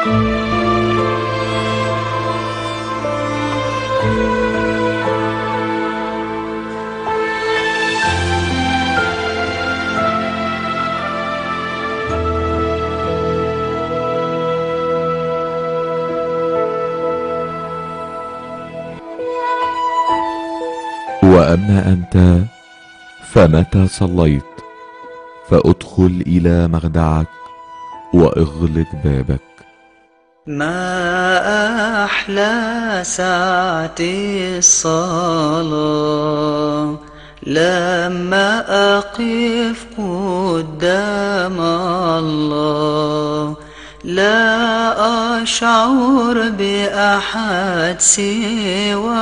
وأما أنت فمتى صليت فأدخل إلى مخدعك وأغلق بابك. ما أحلى ساعة الصلاة لما أقف قدام الله، لا أشعر بأحد سوى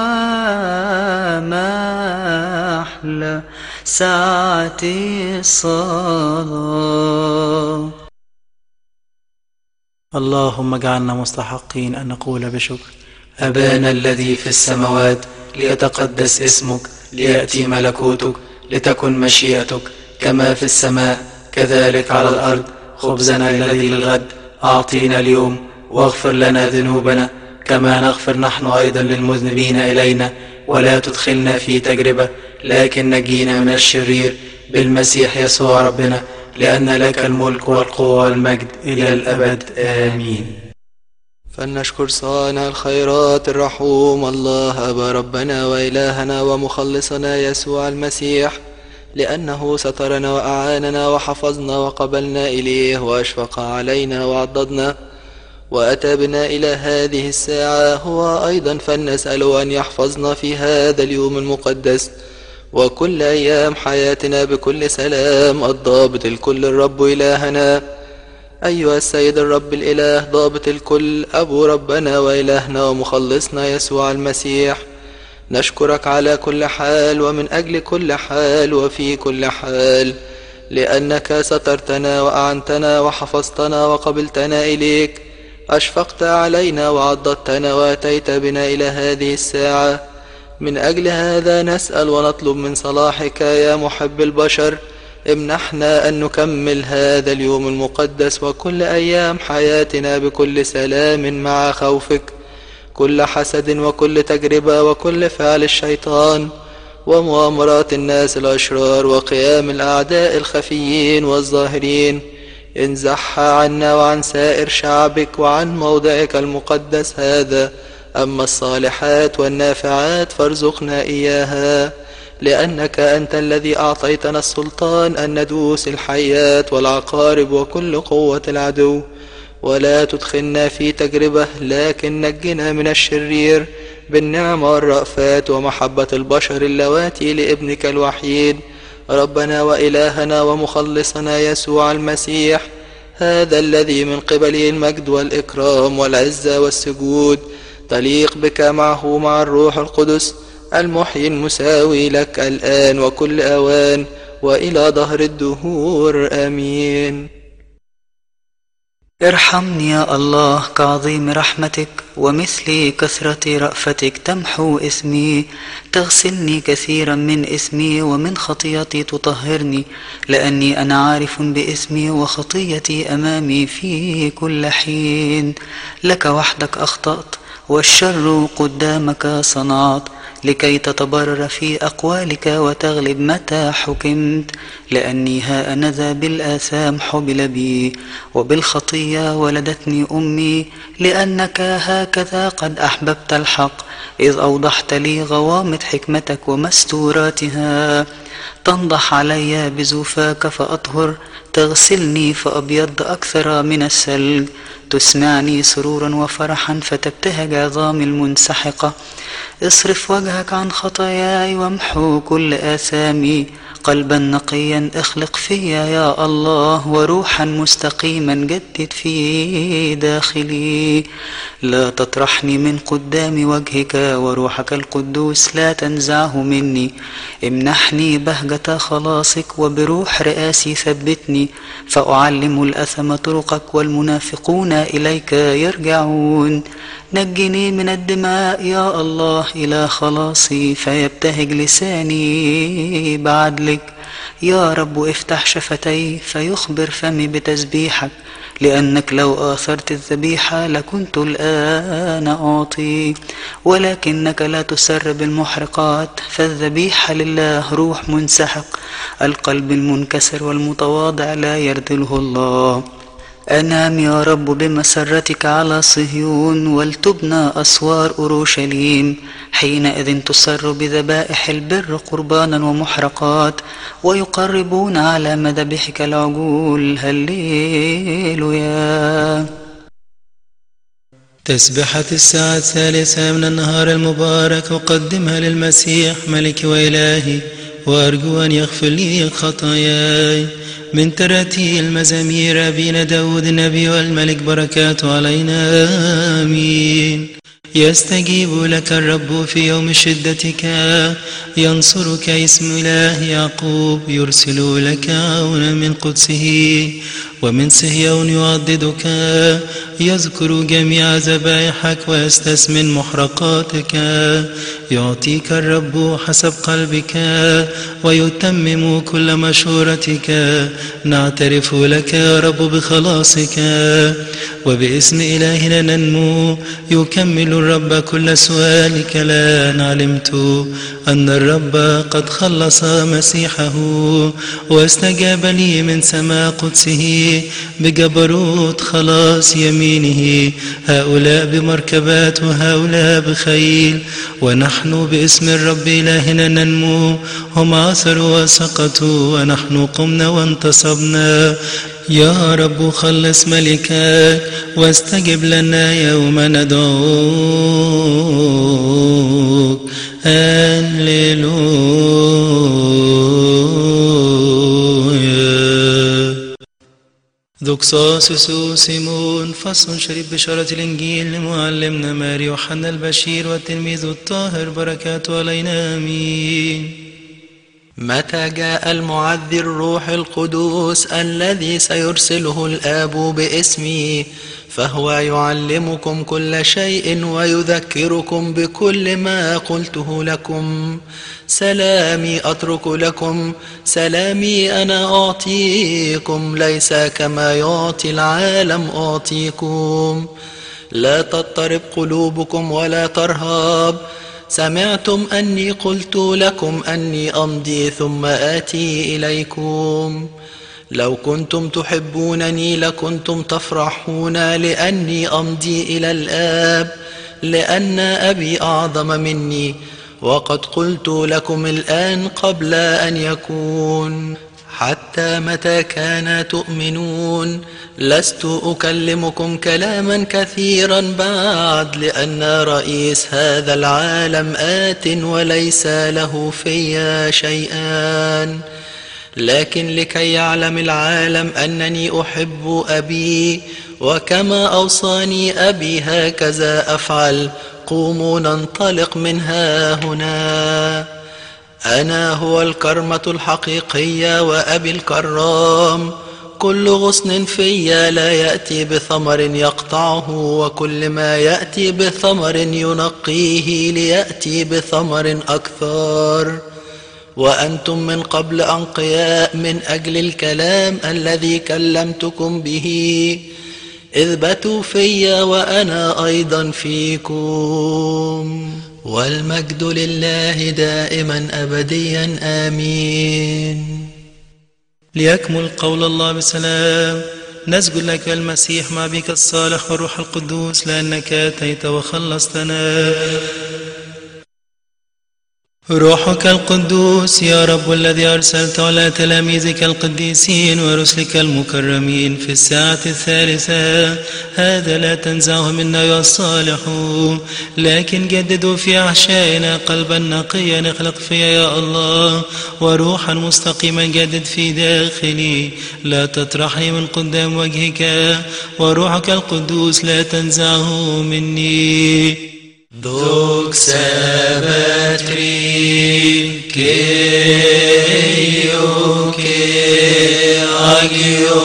ما أحلى ساعة الصلاة. اللهم اجعلنا مستحقين أن نقول بشكر: أبانا الذي في السماوات، ليتقدس اسمك، ليأتي ملكوتك، لتكن مشيئتك كما في السماء كذلك على الأرض. خبزنا الذي للغد أعطينا اليوم، واغفر لنا ذنوبنا كما نغفر نحن أيضا للمذنبين إلينا، ولا تدخلنا في تجربة لكن نجينا من الشرير، بالمسيح يسوع ربنا، لأن لك الملك والقوة والمجد إلى الأبد آمين. فلنشكر صانع الخيرات الرحوم الله أبا ربنا وإلهنا ومخلصنا يسوع المسيح، لأنه سترنا وأعاننا وحفظنا وقبلنا إليه وأشفق علينا وعضدنا وأتى بنا إلى هذه الساعة. هو أيضا فلنسأله أن يحفظنا في هذا اليوم المقدس وكل أيام حياتنا بكل سلام، الضابط الكل الرب إلهنا. أيها السيد الرب الإله ضابط الكل، أبو ربنا وإلهنا ومخلصنا يسوع المسيح، نشكرك على كل حال ومن أجل كل حال وفي كل حال، لأنك سترتنا وأعنتنا وحفظتنا وقبلتنا إليك، أشفقت علينا وعضدتنا وأتيت بنا إلى هذه الساعة. من أجل هذا نسأل ونطلب من صلاحك يا محب البشر، امنحنا أن نكمل هذا اليوم المقدس وكل أيام حياتنا بكل سلام مع خوفك، كل حسد وكل تجربة وكل فعل الشيطان ومؤامرات الناس الأشرار وقيام الأعداء الخفيين والظاهرين، انزحها عنا وعن سائر شعبك وعن موضعك المقدس هذا. أما الصالحات والنافعات فارزقنا إياها، لأنك أنت الذي أعطيتنا السلطان أن ندوس الحيات والعقارب وكل قوة العدو، ولا تدخلنا في تجربة لكن نجنا من الشرير، بالنعمة والرأفات ومحبة البشر اللواتي لابنك الوحيد ربنا وإلهنا ومخلصنا يسوع المسيح، هذا الذي من قبله المجد والإكرام والعزة والسجود تليق بك معه مع الروح القدس المحيي المساوي لك الآن وكل أوان وإلى ظهر الدهور آمين. ارحمني يا الله كعظيم رحمتك، ومثل كثرة رأفتك تمحو إثمي، تغسلني كثيرا من إثمي ومن خطيتي تطهرني، لأني أنا عارف بإثمي وخطيتي أمامي في كل حين. لك وحدك أخطأت والشر قدامك صنعت، لكي تتبرر في أقوالك وتغلب متى حكمت، لأني ها أنا ذا بالآثام حبل بي، وبالخطية ولدتني أمي، لأنك هكذا قد أحببت الحق، إذ أوضحت لي غوامض حكمتك ومستوراتها. تنضح علي بزوفاك فأطهر، تغسلني فأبيض أكثر من الثلج، تسمعني سرورا وفرحا فتبتهج عظامي المنسحقة. اصرف وجهك عن خطاياي وامحو كل آثامي، قلبا نقيا اخلق فيا يا الله، وروحا مستقيما جدد في داخلي. لا تطرحني من قدام وجهك، وروحك القدوس لا تنزعه مني. امنحني بهجة خلاصك، وبروح رئاسي ثبتني، فأعلم الأثم طرقك والمنافقون إليك يرجعون. نجني من الدماء يا الله إلى خلاصي، فيبتهج لساني بعدلك. يا رب افتح شفتي فيخبر فمي بتسبيحك، لأنك لو آثرت الذبيحة لكنت الآن أعطي، ولكنك لا تسر بالمحرقات، فالذبيحة لله روح منسحق، القلب المنكسر والمتواضع لا يرذله الله. أنام يا رب بمسرتك على صهيون، ولتبنى أسوار أورشليم. حينئذ تسر بذبائح البر قربانا ومحرقات، ويقربون على مذبحك العجول. هللويا. تسبحة الساعة 3 من النهار المبارك أقدمها للمسيح ملكي وإلهي، وأرجو أن يغفر لي خطاياي. من تراتيل مزامير أبينا داود النبي والملك بركاته علينا آمين. يستجيب لك الرب في يوم شدتك، ينصرك اسم إله يعقوب، يرسل لك عونا من قدسه، ومن صهيون يعضدك. يذكر جميع ذبائحك ويستثمن محرقاتك. يعطيك الرب حسب قلبك ويتمم كل مشورتك. نعترف لك يا رب بخلاصك، وباسم إلهنا ننمو. يكمل الرب كل سؤالك. الآن علمت أن الرب قد خلص مسيحه، واستجاب لي من سماء قدسه بجبروت خلاص يمينه. هؤلاء بمركبات وهؤلاء بخيل، ونحن باسم الرب إلهنا ننمو. هم عثروا وسقطوا ونحن قمنا وانتصبنا. يا رب خلص ملكك واستجب لنا يوم ندعوك. هللويا. ذوكسوس سيمون. فصل شريف بشارة الإنجيل لمعلمنا ماري يوحنا البشير والتلميذ الطاهر بركاته علينا آمين. متى جاء المعذر الروح القدوس الذي سيرسله الآب باسمي، فهو يعلمكم كل شيء ويذكركم بكل ما قلته لكم. سلامي أترك لكم، سلامي أنا أعطيكم، ليس كما يعطي العالم أعطيكم. لا تضطرب قلوبكم ولا ترهب. سمعتم أني قلت لكم أني أمضي ثم آتي إليكم. لو كنتم تحبونني لكنتم تفرحون لأني أمضي إلى الآب، لأن أبي أعظم مني، وقد قلت لكم الآن قبل أن يكون. حتى متى كان تؤمنون؟ لست أكلمكم كلاما كثيرا بعد، لأن رئيس هذا العالم آت وليس له في شيئان. لكن لكي يعلم العالم أنني أحب أبي، وكما أوصاني أبي هكذا أفعل. قوموا ننطلق من ها هنا. أنا هو الكرمة الحقيقية وأبي الكرام. كل غصن في لا يأتي بثمر يقطعه، وكل ما يأتي بثمر ينقيه ليأتي بثمر أكثر. وأنتم من قبل أنقياء من أجل الكلام الذي كلمتكم به. اثبتوا في وأنا أيضا فيكم. والمجد لله دائما أبديا آمين. ليكمل قول الله بسلام. نسجد لك المسيح مع بك الصالح والروح القدوس، لأنك أتيت وخلصتنا. روحك القدوس يا رب الذي أرسلت على تلاميذك القديسين ورسلك المكرمين في الساعة 3، هذا لا تنزعه منا يا الصالح، لكن جددوا في أحشائنا قلبا نقيا اخلق فيا يا الله، وروحا مستقيما جدد في داخلي، لا تطرحني من قدام وجهك، وروحك القدوس لا تنزعه مني. Doxa patri Kyrio Agio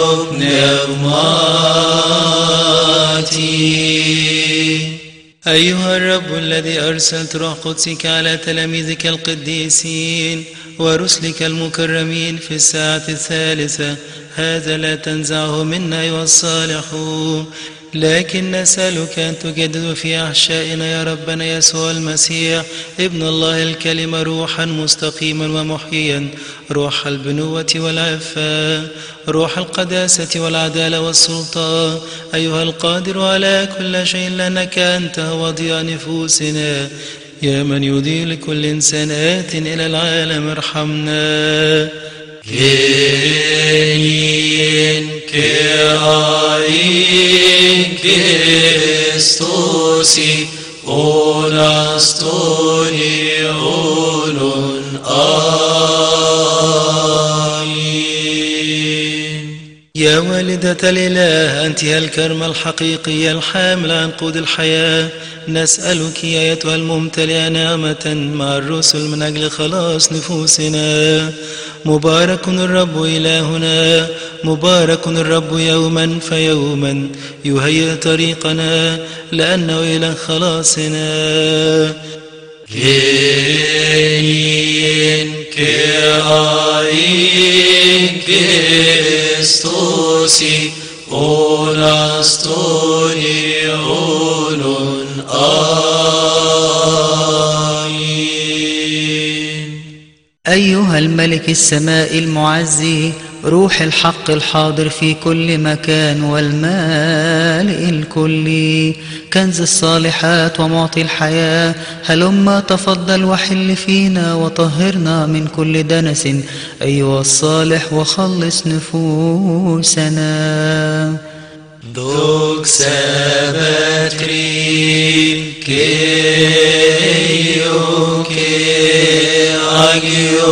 Pneumati. أيها الرب الذي أرسلت روح قدسك على تلاميذك القديسين ورسلك المكرمين في الساعة الثالثة. هذا لا تنزعه منا أيها الصالحون، لكن نسألك أن تجدد في أحشائنا يا ربنا يسوع المسيح ابن الله الكلمة روحا مستقيما ومحييا، روح البنوة والعفة، روح القداسة والعدالة والسلطان، أيها القادر على كل شيء، لأنك أنت وضيع نفوسنا يا من يضيء لكل إنسان آت إلى العالم ارحمنا. Kyrie Christosi onastoni olun. آمين. يا والدة الإله، أنت هي الكرمة الحقيقية الحامل عن قود الحياة، نسألك يا أيتها الممتلئة نعمة مع الرسل من أجل خلاص نفوسنا. مبارك الرب إلهنا، مبارك الرب يوما فيوما يهيئ طريقنا، لأنه إله خلاصنا. Christosi onastoni olun. آمين. أيها الملك السماء المعزي، روح الحق الحاضر في كل مكان والمالئ الكلي، كنز الصالحات ومعطي الحياة، هلما تفضل وحل فينا وطهرنا من كل دنس أيها الصالح وخلص نفوسنا. Doxa Patri Agio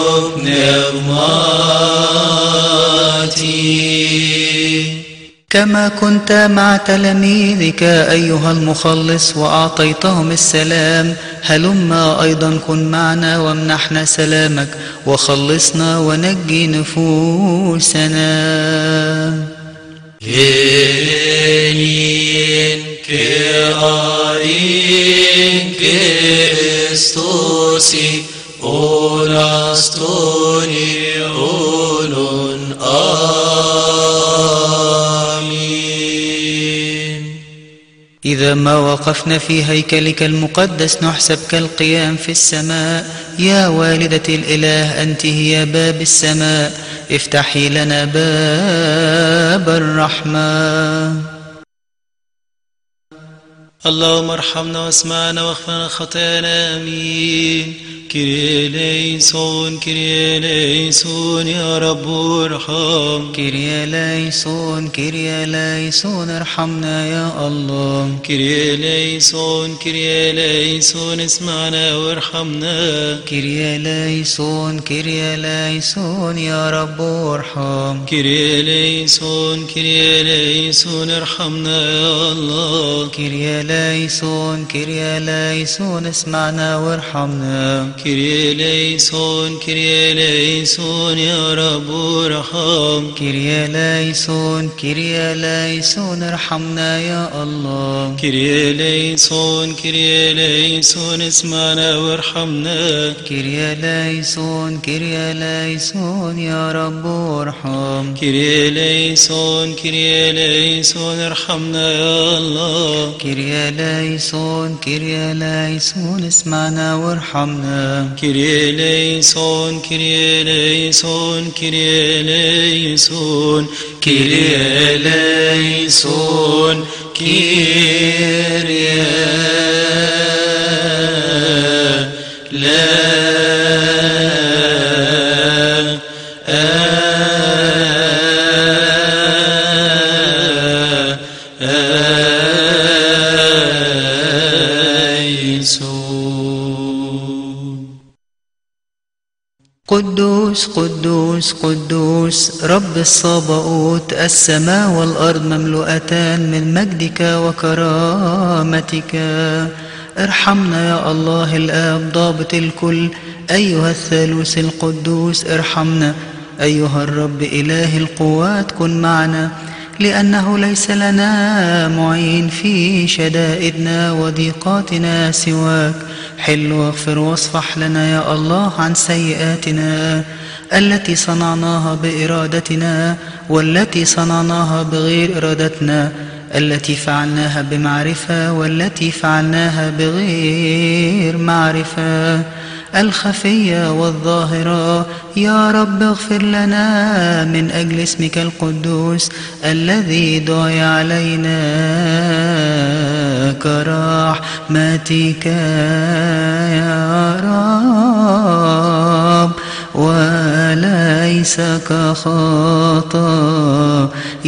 Pneumati. كما كنت مع تلاميذك أيها المخلص وأعطيتهم السلام، هلما أيضا كن معنا وامنحنا سلامك وخلصنا ونجي نفوسنا. Christosi onastoni olun. آمين. إذا ما وقفنا في هيكلك المقدس نحسب كالقيام في السماء. يا والدة الإله، أنت هي باب السماء، افتحي لنا باب الرحمة. اللهم ارحمنا واسمعنا واغفر خطايانا. آمين. كيريا ليسون كيريا ليسون يا رب ارحم. كيريا ليسون كيريا ليسون ارحمنا يا الله. كيريا ليسون كيريا ليسون اسمعنا وارحمنا. كيريا ليسون كيريا ليسون يا رب ارحم. كيريا ليسون كيريا ليسون ارحمنا يا الله. كيريا ليسون كيريا ليسون اسمعنا وارحمنا. كيريا ليسون كيريا ليسون يا رب ارحم. كيريا ليسون كيريا ليسون ارحمنا يا الله. كيريا ليسون كيريا ليسون اسمعنا وارحمنا. كيريا ليسون كيريا ليسون يا رب ارحم. كيريا ليسون كيريا ليسون ارحمنا يا الله. كيريا ليسون كيريا ليسون اسمعنا وارحمنا. كيريا ليسون كيريا ليسون كيريا ليسون كيريا ليسون كيريا قدوس قدوس قدوس رب الصباؤوت، السماء والأرض مملوءتان من مجدك وكرامتك. ارحمنا يا الله الآب ضابط الكل، أيها الثالوث القدوس ارحمنا. أيها الرب إله القوات كن معنا. لأنه ليس لنا معين في شدائدنا وضيقاتنا سواك. حل واغفر واصفح لنا يا الله عن سيئاتنا التي صنعناها بإرادتنا والتي صنعناها بغير إرادتنا، التي فعلناها بمعرفة والتي فعلناها بغير معرفة، الخفية والظاهرة. يا رب اغفر لنا من أجل اسمك القدوس الذي دعي علينا كرحمتك يا رب، وليس كخطايا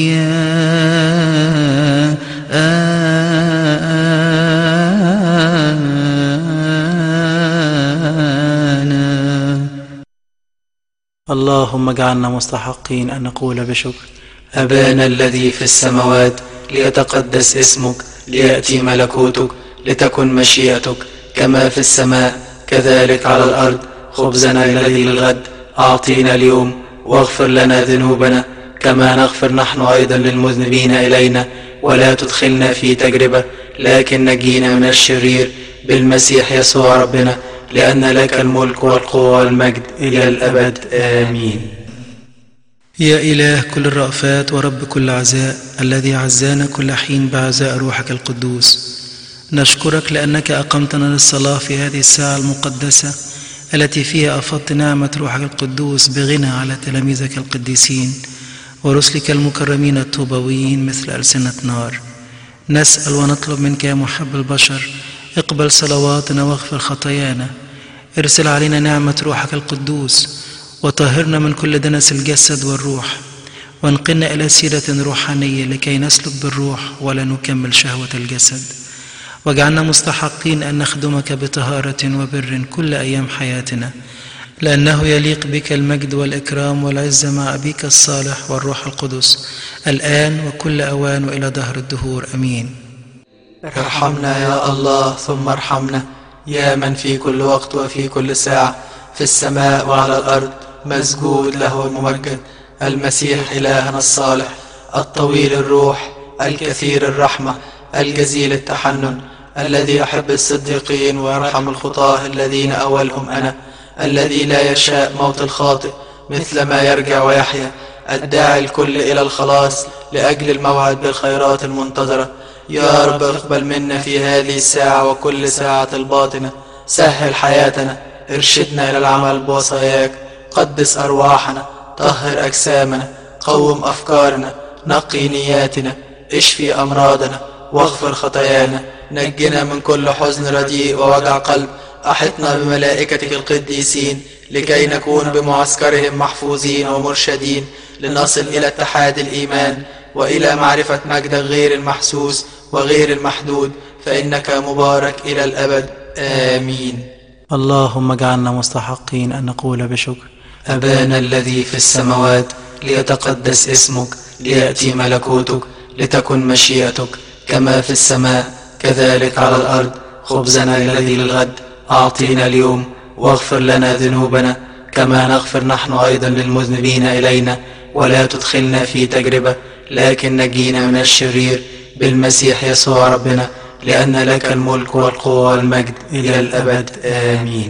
اللهم اجعلنا مستحقين أن نقول بشكر. أبانا الذي في السماوات، ليتقدس اسمك، ليأتي ملكوتك، لتكن مشيئتك كما في السماء كذلك على الأرض. خبزنا الذي للغد أعطينا اليوم، واغفر لنا ذنوبنا كما نغفر نحن أيضا للمذنبين إلينا، ولا تدخلنا في تجربة لكن نجينا من الشرير، بالمسيح يسوع ربنا، لأن لك الملك والقوة والمجد إلى الأبد آمين. يا إله كل الرأفات ورب كل عزاء، الذي عزانا كل حين بعزاء روحك القدوس، نشكرك لأنك أقمتنا للصلاة في هذه الساعة المقدسة التي فيها أفضت نعمة روحك القدوس بغنى على تلاميذك القديسين ورسلك المكرمين الطوبويين مثل ألسنة نار. نسأل ونطلب منك يا محب البشر، اقبل صلواتنا واغفر خطايانا، ارسل علينا نعمة روحك القدوس وطهرنا من كل دنس الجسد والروح، وانقلنا إلى سيرة روحانية لكي نسلك بالروح ولا نكمل شهوة الجسد، واجعلنا مستحقين أن نخدمك بطهارة وبر كل أيام حياتنا، لأنه يليق بك المجد والإكرام والعزة مع أبيك الصالح والروح القدس الآن وكل أوان وإلى دهر الدهور آمين. ارحمنا يا الله ثم ارحمنا، يا من في كل وقت وفي كل ساعة في السماء وعلى الأرض مسجود له وممجد، المسيح إلهنا الصالح الطويل الروح الكثير الرحمة الجزيل التحنن، الذي يحب الصديقين ويرحم الخطاة الذين أولهم أنا، الذي لا يشاء موت الخاطئ مثل ما يرجع ويحيا، الداعي الكل إلى الخلاص لأجل الموعد بالخيرات المنتظرة. يا رب اقبل منا في هذه الساعة وكل ساعة الباطنة، سهل حياتنا، ارشدنا إلى العمل بوصاياك، قدس أرواحنا، طهر أجسامنا، قوم أفكارنا، نقي نياتنا، اشفي أمراضنا واغفر خطايانا، نجنا من كل حزن رديء ووجع قلب، أحطنا بملائكتك القديسين لكي نكون بمعسكرهم محفوظين ومرشدين، لنصل إلى اتحاد الإيمان وإلى معرفة مجدك غير المحسوس وغير المحدود، فإنك مبارك إلى الأبد آمين. اللهم اجعلنا مستحقين أن نقول بشكر. أبانا الذي في السماوات، ليتقدس اسمك، ليأتي ملكوتك، لتكن مشيئتك كما في السماء كذلك على الأرض. خبزنا الذي للغد أعطينا اليوم، واغفر لنا ذنوبنا كما نغفر نحن أيضا للمذنبين إلينا، ولا تدخلنا في تجربة لكن نجينا من الشرير، بالمسيح يسوع ربنا، لأن لك الملك والقوة والمجد إلى الأبد آمين.